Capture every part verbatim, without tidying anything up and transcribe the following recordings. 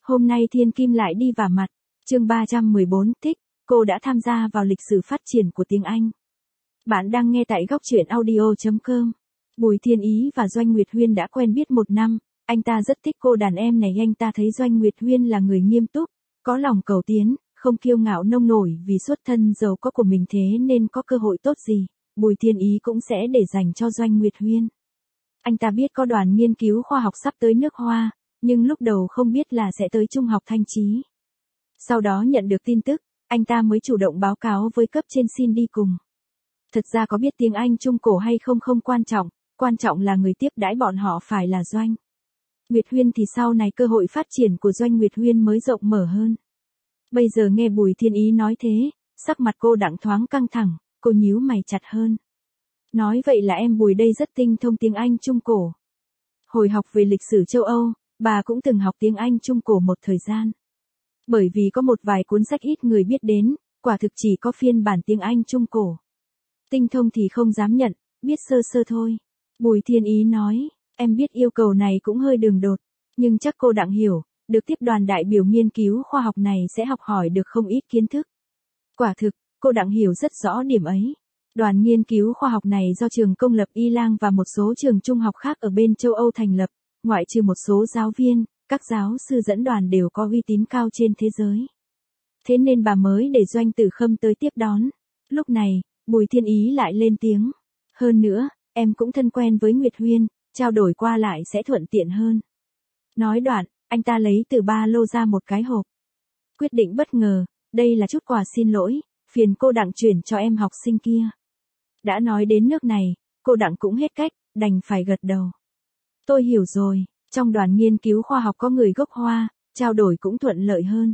Hôm nay thiên kim lại đi vả mặt. Chương ba trăm mười bốn thích, cô đã tham gia vào lịch sử phát triển của tiếng Anh. Bạn đang nghe tại góc truyện audio chấm com. Bùi Thiên Ý và Doanh Nguyệt Huyên đã quen biết một năm, anh ta rất thích cô đàn em này. Anh ta thấy Doanh Nguyệt Huyên là người nghiêm túc, có lòng cầu tiến, không kiêu ngạo nông nổi vì xuất thân giàu có của mình, thế nên có cơ hội tốt gì, Bùi Thiên Ý cũng sẽ để dành cho Doanh Nguyệt Huyên. Anh ta biết có đoàn nghiên cứu khoa học sắp tới nước Hoa, nhưng lúc đầu không biết là sẽ tới Trung học Thanh Chí. Sau đó nhận được tin tức, anh ta mới chủ động báo cáo với cấp trên xin đi cùng. Thật ra có biết tiếng Anh Trung cổ hay không không quan trọng, quan trọng là người tiếp đãi bọn họ phải là Doanh Nguyệt Huyên, thì sau này cơ hội phát triển của Doanh Nguyệt Huyên mới rộng mở hơn. Bây giờ nghe Bùi Thiên Ý nói thế, sắc mặt cô Đặng thoáng căng thẳng, cô nhíu mày chặt hơn. Nói vậy là em Bùi đây rất tinh thông tiếng Anh Trung cổ. Hồi học về lịch sử châu Âu, bà cũng từng học tiếng Anh Trung cổ một thời gian. Bởi vì có một vài cuốn sách ít người biết đến, quả thực chỉ có phiên bản tiếng Anh Trung cổ. Tinh thông thì không dám nhận, biết sơ sơ thôi. Bùi Thiên Ý nói, em biết yêu cầu này cũng hơi đường đột, nhưng chắc cô Đặng hiểu, được tiếp đoàn đại biểu nghiên cứu khoa học này sẽ học hỏi được không ít kiến thức. Quả thực, cô Đặng hiểu rất rõ điểm ấy. Đoàn nghiên cứu khoa học này do trường công lập Y Lang và một số trường trung học khác ở bên châu Âu thành lập, ngoại trừ một số giáo viên, các giáo sư dẫn đoàn đều có uy tín cao trên thế giới. Thế nên bà mới để Doanh Tử Khâm tới tiếp đón. Lúc này, Bùi Thiên Ý lại lên tiếng. Hơn nữa, em cũng thân quen với Nguyệt Huyên, trao đổi qua lại sẽ thuận tiện hơn. Nói đoạn, anh ta lấy từ ba lô ra một cái hộp. Quyết định bất ngờ, đây là chút quà xin lỗi, phiền cô Đặng chuyển cho em học sinh kia. Đã nói đến nước này, cô Đặng cũng hết cách, đành phải gật đầu. Tôi hiểu rồi, trong đoàn nghiên cứu khoa học có người gốc Hoa, trao đổi cũng thuận lợi hơn.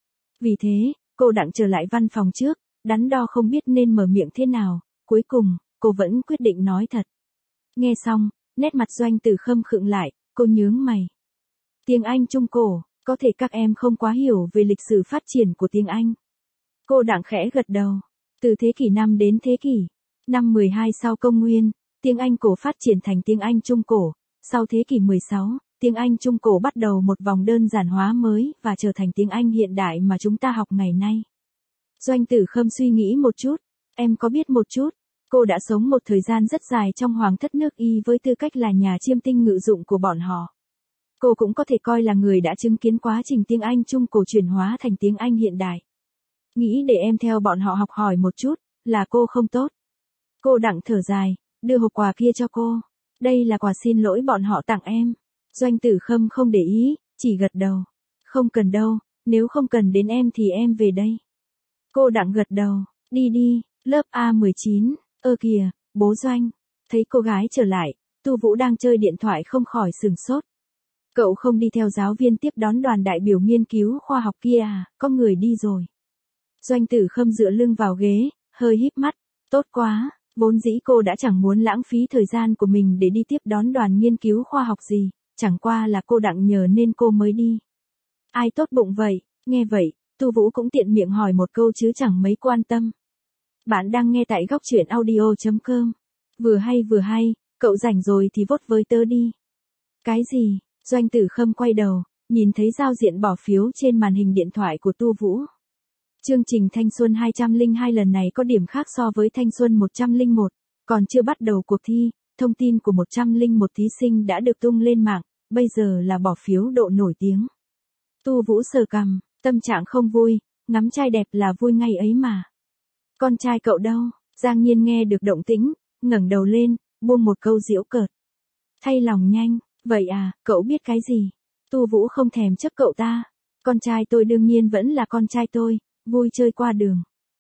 Vì thế, cô Đặng trở lại văn phòng trước, đắn đo không biết nên mở miệng thế nào, cuối cùng, cô vẫn quyết định nói thật. Nghe xong, nét mặt Doanh Tử Khâm khựng lại, cô nhướng mày. Tiếng Anh Trung cổ, có thể các em không quá hiểu về lịch sử phát triển của tiếng Anh. Cô Đặng khẽ gật đầu. Từ thế kỷ năm đến thế kỷ năm mười hai sau công nguyên, tiếng Anh cổ phát triển thành tiếng Anh Trung cổ. Sau thế kỷ mười sáu, tiếng Anh Trung cổ bắt đầu một vòng đơn giản hóa mới và trở thành tiếng Anh hiện đại mà chúng ta học ngày nay. Doanh Tử Khâm suy nghĩ một chút. Em có biết một chút. Cô đã sống một thời gian rất dài trong hoàng thất nước Y với tư cách là nhà chiêm tinh ngự dụng của bọn họ. Cô cũng có thể coi là người đã chứng kiến quá trình tiếng Anh Trung cổ chuyển hóa thành tiếng Anh hiện đại. Nghĩ để em theo bọn họ học hỏi một chút, là cô không tốt. Cô Đặng thở dài, đưa hộp quà kia cho cô. Đây là quà xin lỗi bọn họ tặng em. Doanh Tử Khâm không để ý, chỉ gật đầu. Không cần đâu, nếu không cần đến em thì em về đây. Cô Đặng gật đầu, đi đi, lớp A mười chín, ơ kìa, bố Doanh. Thấy cô gái trở lại, Tu Vũ đang chơi điện thoại không khỏi sửng sốt. Cậu không đi theo giáo viên tiếp đón đoàn đại biểu nghiên cứu khoa học kia à, có người đi rồi. Doanh Tử Khâm dựa lưng vào ghế, hơi híp mắt, tốt quá, vốn dĩ cô đã chẳng muốn lãng phí thời gian của mình để đi tiếp đón đoàn nghiên cứu khoa học gì, chẳng qua là cô Đặng nhờ nên cô mới đi. Ai tốt bụng vậy, nghe vậy, Tu Vũ cũng tiện miệng hỏi một câu chứ chẳng mấy quan tâm. Bạn đang nghe tại góc truyện audio chấm com. Vừa hay vừa hay, cậu rảnh rồi thì vote với tớ đi. Cái gì? Doanh Tử Khâm quay đầu, nhìn thấy giao diện bỏ phiếu trên màn hình điện thoại của Tu Vũ. Chương trình Thanh Xuân hai không hai lần này có điểm khác so với Thanh Xuân một không một, còn chưa bắt đầu cuộc thi, thông tin của một trăm lẻ một thí sinh đã được tung lên mạng, bây giờ là bỏ phiếu độ nổi tiếng. Tu Vũ sờ cằm, tâm trạng không vui, ngắm trai đẹp là vui ngay ấy mà. Con trai cậu đâu? Giang Nhiên nghe được động tĩnh, ngẩng đầu lên, buông một câu giễu cợt. Thay lòng nhanh, vậy à, cậu biết cái gì? Tu Vũ không thèm chấp cậu ta. Con trai tôi đương nhiên vẫn là con trai tôi, vui chơi qua đường.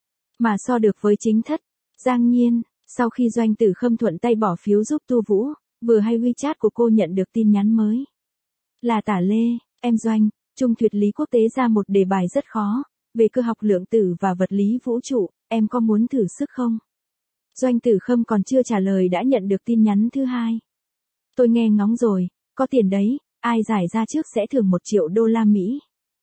Mà so được với chính thất, Giang Nhiên, sau khi Doanh Tử Khâm thuận tay bỏ phiếu giúp Tu Vũ, vừa hay WeChat của cô nhận được tin nhắn mới. Là Tả Lê, em Doanh, Trung Thuyết lý quốc tế ra một đề bài rất khó, về cơ học lượng tử và vật lý vũ trụ, em có muốn thử sức không? Doanh Tử Khâm còn chưa trả lời đã nhận được tin nhắn thứ hai. Tôi nghe ngóng rồi, có tiền đấy, ai giải ra trước sẽ thưởng một triệu đô la Mỹ.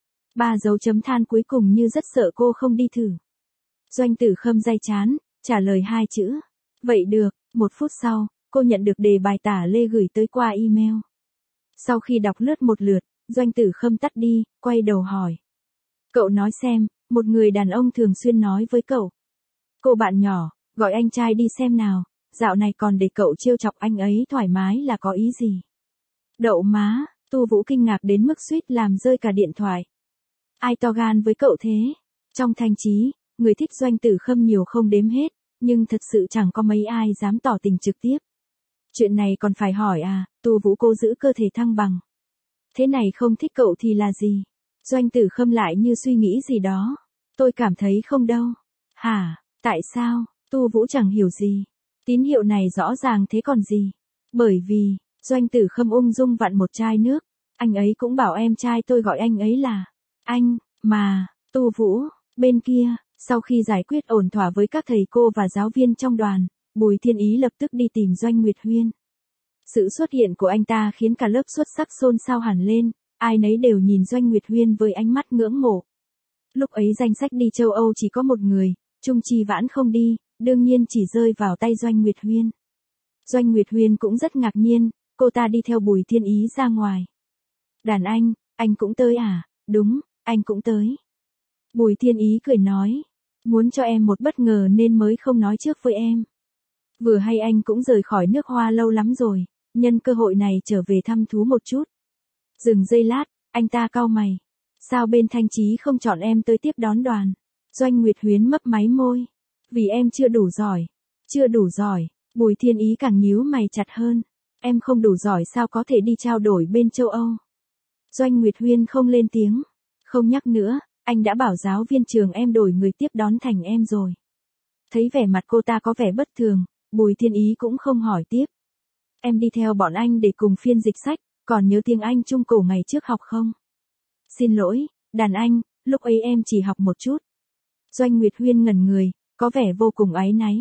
Ba dấu chấm than cuối cùng như rất sợ cô không đi thử. Doanh Tử Khâm day chán, trả lời hai chữ. Vậy được, một phút sau, cô nhận được đề bài Tả Lê gửi tới qua email. Sau khi đọc lướt một lượt, Doanh Tử Khâm tắt đi, quay đầu hỏi. Cậu nói xem, một người đàn ông thường xuyên nói với cậu. Cô bạn nhỏ, gọi anh trai đi xem nào, dạo này còn để cậu trêu chọc anh ấy thoải mái là có ý gì? Đậu má, Tu Vũ kinh ngạc đến mức suýt làm rơi cả điện thoại. Ai to gan với cậu thế? Trong Thanh Chí, người thích Doanh Tử Khâm nhiều không đếm hết, nhưng thật sự chẳng có mấy ai dám tỏ tình trực tiếp. Chuyện này còn phải hỏi à, Tu Vũ cố giữ cơ thể thăng bằng. Thế này không thích cậu thì là gì? Doanh Tử Khâm lại như suy nghĩ gì đó. Tôi cảm thấy không đâu. Hả, tại sao? Tu Vũ chẳng hiểu gì. Tín hiệu này rõ ràng thế còn gì? Bởi vì, Doanh Tử Khâm ung dung vặn một chai nước. Anh ấy cũng bảo em trai tôi gọi anh ấy là anh, mà, Tu Vũ, bên kia, sau khi giải quyết ổn thỏa với các thầy cô và giáo viên trong đoàn, Bùi Thiên Ý lập tức đi tìm Doanh Nguyệt Huyên. Sự xuất hiện của anh ta khiến cả lớp xuất sắc xôn xao hẳn lên, ai nấy đều nhìn Doanh Nguyệt Huyên với ánh mắt ngưỡng mộ. Lúc ấy danh sách đi châu Âu chỉ có một người, Trung Chi Vãn không đi, đương nhiên chỉ rơi vào tay Doanh Nguyệt Huyên. Doanh Nguyệt Huyên cũng rất ngạc nhiên, cô ta đi theo Bùi Thiên Ý ra ngoài. Đàn anh, anh cũng tới à? Đúng, anh cũng tới. Bùi Thiên Ý cười nói, muốn cho em một bất ngờ nên mới không nói trước với em. Vừa hay anh cũng rời khỏi nước Hoa lâu lắm rồi, nhân cơ hội này trở về thăm thú một chút. Dừng giây lát, anh ta cau mày. Sao bên Thanh Chí không chọn em tới tiếp đón đoàn? Doanh Nguyệt Huyên mấp máy môi. Vì em chưa đủ giỏi. Chưa đủ giỏi, Bùi Thiên Ý càng nhíu mày chặt hơn. Em không đủ giỏi sao có thể đi trao đổi bên châu Âu? Doanh Nguyệt Huyên không lên tiếng. Không nhắc nữa, anh đã bảo giáo viên trường em đổi người tiếp đón thành em rồi. Thấy vẻ mặt cô ta có vẻ bất thường, Bùi Thiên Ý cũng không hỏi tiếp. Em đi theo bọn anh để cùng phiên dịch sách, còn nhớ tiếng Anh trung cổ ngày trước học không? Xin lỗi, đàn anh, lúc ấy em chỉ học một chút. Doanh Nguyệt Huyên ngẩn người, có vẻ vô cùng áy náy.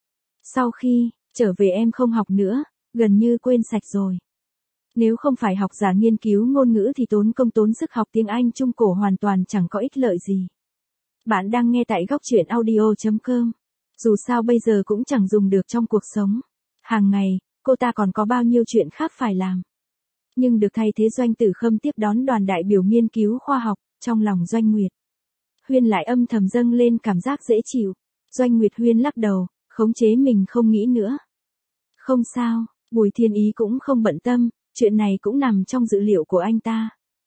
Sau khi trở về em không học nữa, gần như quên sạch rồi. Nếu không phải học giả nghiên cứu ngôn ngữ thì tốn công tốn sức học tiếng Anh trung cổ hoàn toàn chẳng có ích lợi gì. Bạn đang nghe tại góc truyện audio chấm com. Dù sao bây giờ cũng chẳng dùng được trong cuộc sống. Hàng ngày, cô ta còn có bao nhiêu chuyện khác phải làm. Nhưng được thay thế Doanh Tử Khâm tiếp đón đoàn đại biểu nghiên cứu khoa học, trong lòng Doanh Nguyệt Huyên lại âm thầm dâng lên cảm giác dễ chịu. Doanh Nguyệt Huyên lắc đầu, khống chế mình không nghĩ nữa. Không sao, Bùi Thiên Ý cũng không bận tâm, chuyện này cũng nằm trong dự liệu của anh ta.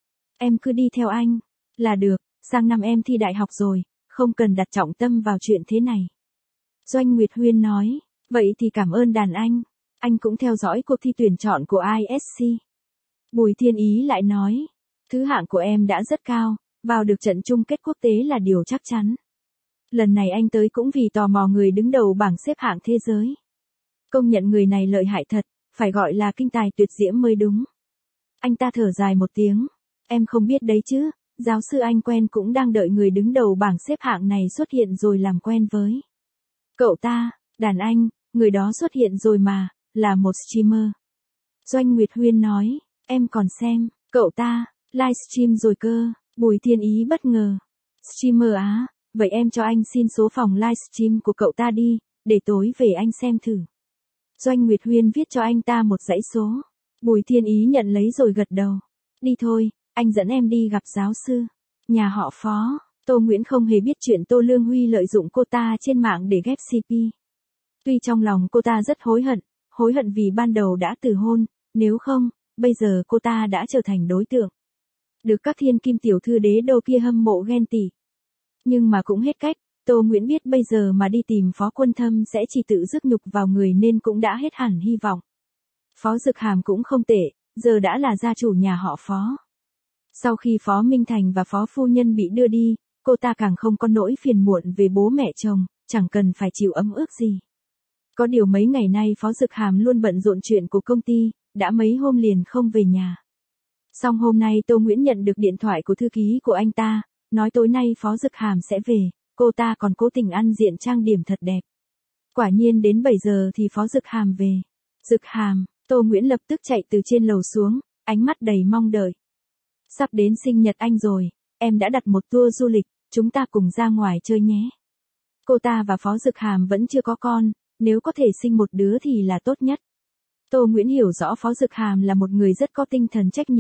Em cứ đi theo anh, là được, sang năm em thi đại học rồi, không cần đặt trọng tâm vào chuyện thế này. Doanh Nguyệt Huyên nói, vậy thì cảm ơn đàn anh, anh cũng theo dõi cuộc thi tuyển chọn của I S C. Bùi Thiên Ý lại nói, thứ hạng của em đã rất cao, vào được trận chung kết quốc tế là điều chắc chắn. Lần này anh tới cũng vì tò mò người đứng đầu bảng xếp hạng thế giới. Công nhận người này lợi hại thật, phải gọi là kinh tài tuyệt diễm mới đúng. Anh ta thở dài một tiếng, em không biết đấy chứ, giáo sư anh quen cũng đang đợi người đứng đầu bảng xếp hạng này xuất hiện rồi làm quen với. Cậu ta, đàn anh, người đó xuất hiện rồi mà, là một streamer. Doanh Nguyệt Huyên nói, em còn xem, cậu ta, livestream rồi cơ. Bùi Thiên Ý bất ngờ. Streamer á, vậy em cho anh xin số phòng livestream của cậu ta đi, để tối về anh xem thử. Doanh Nguyệt Huyên viết cho anh ta một dãy số. Bùi Thiên Ý nhận lấy rồi gật đầu. Đi thôi, anh dẫn em đi gặp giáo sư. Nhà họ Phó, Tô Nguyễn không hề biết chuyện Tô Lương Huy lợi dụng cô ta trên mạng để ghép xê pê. Tuy trong lòng cô ta rất hối hận, hối hận vì ban đầu đã từ hôn, nếu không, bây giờ cô ta đã trở thành đối tượng. Được các thiên kim tiểu thư đế đô kia hâm mộ ghen tị. Nhưng mà cũng hết cách, Tô Nguyễn biết bây giờ mà đi tìm Phó Quân Thâm sẽ chỉ tự rước nhục vào người nên cũng đã hết hẳn hy vọng. Phó Dực Hàm cũng không tệ, giờ đã là gia chủ nhà họ Phó. Sau khi Phó Minh Thành và Phó Phu Nhân bị đưa đi, cô ta càng không có nỗi phiền muộn về bố mẹ chồng, chẳng cần phải chịu ấm ức gì. Có điều mấy ngày nay Phó Dực Hàm luôn bận rộn chuyện của công ty, đã mấy hôm liền không về nhà. Xong hôm nay Tô Nguyễn nhận được điện thoại của thư ký của anh ta, nói tối nay Phó Dực Hàm sẽ về, cô ta còn cố tình ăn diện trang điểm thật đẹp. Quả nhiên đến bảy giờ thì Phó Dực Hàm về. Dực Hàm, Tô Nguyễn lập tức chạy từ trên lầu xuống, ánh mắt đầy mong đợi. Sắp đến sinh nhật anh rồi, em đã đặt một tour du lịch, chúng ta cùng ra ngoài chơi nhé. Cô ta và Phó Dực Hàm vẫn chưa có con, nếu có thể sinh một đứa thì là tốt nhất. Tô Nguyễn hiểu rõ Phó Dực Hàm là một người rất có tinh thần trách nhiệm,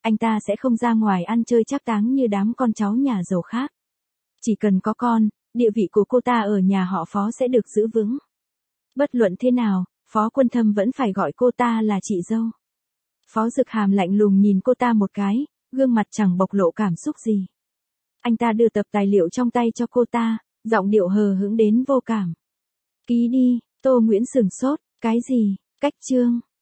anh ta sẽ không ra ngoài ăn chơi trác táng như đám con cháu nhà giàu khác. Chỉ cần có con, địa vị của cô ta ở nhà họ Phó sẽ được giữ vững. Bất luận thế nào, Phó Quân Thâm vẫn phải gọi cô ta là chị dâu. Phó Dực Hàm lạnh lùng nhìn cô ta một cái, gương mặt chẳng bộc lộ cảm xúc gì. Anh ta đưa tập tài liệu trong tay cho cô ta, giọng điệu hờ hững đến vô cảm. Ký đi, Tô Nguyễn sửng sốt, cái gì, cách chương.